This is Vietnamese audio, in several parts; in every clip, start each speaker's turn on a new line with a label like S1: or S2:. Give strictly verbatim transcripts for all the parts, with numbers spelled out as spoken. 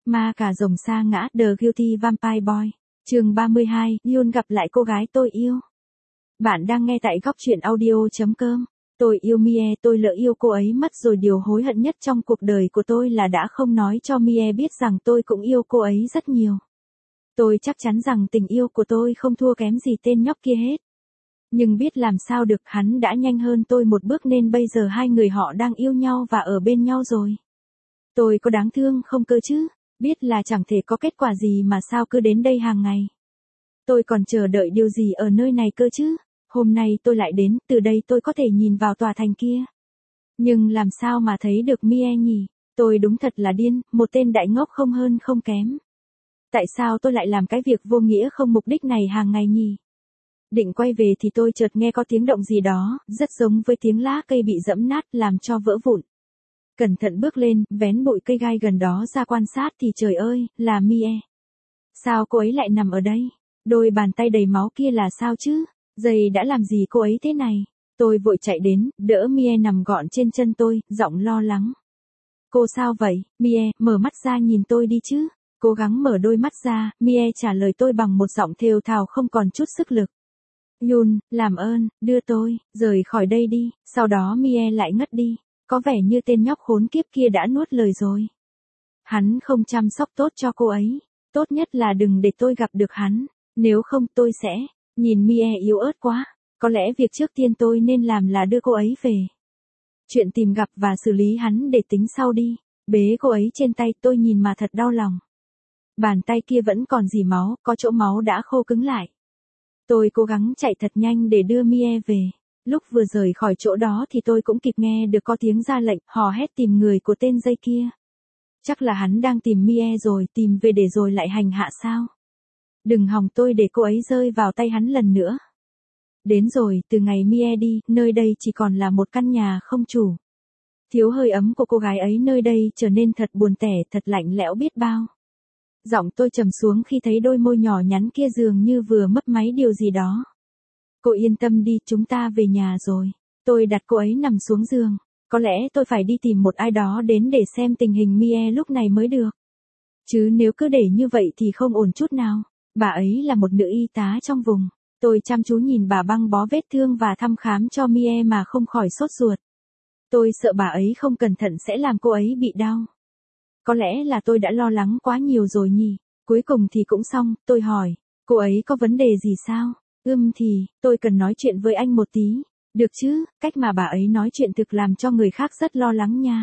S1: Ma cà rồng sa ngã, The Guilty Vampire Boy. Chương ba mươi hai, Yoon gặp lại cô gái tôi yêu. Bạn đang nghe tại góc truyện audio chấm com. Tôi yêu Mie, tôi lỡ yêu cô ấy mất rồi, điều hối hận nhất trong cuộc đời của tôi là đã không nói cho Mie biết rằng tôi cũng yêu cô ấy rất nhiều. Tôi chắc chắn rằng tình yêu của tôi không thua kém gì tên nhóc kia hết. Nhưng biết làm sao được, hắn đã nhanh hơn tôi một bước nên bây giờ hai người họ đang yêu nhau và ở bên nhau rồi. Tôi có đáng thương không cơ chứ? Biết là chẳng thể có kết quả gì mà sao cứ đến đây hàng ngày. Tôi còn chờ đợi điều gì ở nơi này cơ chứ? Hôm nay tôi lại đến, từ đây tôi có thể nhìn vào tòa thành kia. Nhưng làm sao mà thấy được Mie nhỉ? Tôi đúng thật là điên, một tên đại ngốc không hơn không kém. Tại sao tôi lại làm cái việc vô nghĩa không mục đích này hàng ngày nhỉ? Định quay về thì tôi chợt nghe có tiếng động gì đó, rất giống với tiếng lá cây bị giẫm nát làm cho vỡ vụn. Cẩn thận bước lên, vén bụi cây gai gần đó ra quan sát thì trời ơi, là Mie. Sao cô ấy lại nằm ở đây? Đôi bàn tay đầy máu kia là sao chứ? Giày đã làm gì cô ấy thế này? Tôi vội chạy đến, đỡ Mie nằm gọn trên chân tôi, giọng lo lắng. Cô sao vậy? Mie, mở mắt ra nhìn tôi đi chứ. Cố gắng mở đôi mắt ra, Mie trả lời tôi bằng một giọng thều thào không còn chút sức lực. Yoon, làm ơn, đưa tôi, rời khỏi đây đi. Sau đó Mie lại ngất đi. Có vẻ như tên nhóc khốn kiếp kia đã nuốt lời rồi. Hắn không chăm sóc tốt cho cô ấy. Tốt nhất là đừng để tôi gặp được hắn. Nếu không tôi sẽ... Nhìn Mie yếu ớt quá. Có lẽ việc trước tiên tôi nên làm là đưa cô ấy về. Chuyện tìm gặp và xử lý hắn để tính sau đi. Bế cô ấy trên tay, tôi nhìn mà thật đau lòng. Bàn tay kia vẫn còn rỉ máu, có chỗ máu đã khô cứng lại. Tôi cố gắng chạy thật nhanh để đưa Mie về. Lúc vừa rời khỏi chỗ đó thì tôi cũng kịp nghe được có tiếng ra lệnh, hò hét tìm người của tên dây kia. Chắc là hắn đang tìm Mie rồi, tìm về để rồi lại hành hạ sao? Đừng hòng tôi để cô ấy rơi vào tay hắn lần nữa. Đến rồi, từ ngày Mie đi, nơi đây chỉ còn là một căn nhà không chủ. Thiếu hơi ấm của cô gái ấy nơi đây trở nên thật buồn tẻ, thật lạnh lẽo biết bao. Giọng tôi trầm xuống khi thấy đôi môi nhỏ nhắn kia dường như vừa mấp máy điều gì đó. Cô yên tâm đi, chúng ta về nhà rồi. Tôi đặt cô ấy nằm xuống giường. Có lẽ tôi phải đi tìm một ai đó đến để xem tình hình Mie lúc này mới được. Chứ nếu cứ để như vậy thì không ổn chút nào. Bà ấy là một nữ y tá trong vùng. Tôi chăm chú nhìn bà băng bó vết thương và thăm khám cho Mie mà không khỏi sốt ruột. Tôi sợ bà ấy không cẩn thận sẽ làm cô ấy bị đau. Có lẽ là tôi đã lo lắng quá nhiều rồi nhỉ. Cuối cùng thì cũng xong, tôi hỏi. Cô ấy có vấn đề gì sao? Ừm thì, tôi cần nói chuyện với anh một tí. Được chứ, cách mà bà ấy nói chuyện thực làm cho người khác rất lo lắng nha.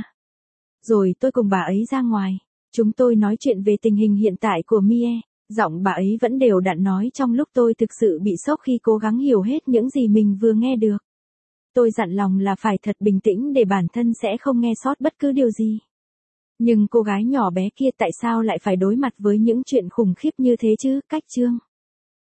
S1: Rồi tôi cùng bà ấy ra ngoài. Chúng tôi nói chuyện về tình hình hiện tại của Mie. Giọng bà ấy vẫn đều đặn nói trong lúc tôi thực sự bị sốc khi cố gắng hiểu hết những gì mình vừa nghe được. Tôi dặn lòng là phải thật bình tĩnh để bản thân sẽ không nghe sót bất cứ điều gì. Nhưng cô gái nhỏ bé kia tại sao lại phải đối mặt với những chuyện khủng khiếp như thế chứ? Cách chương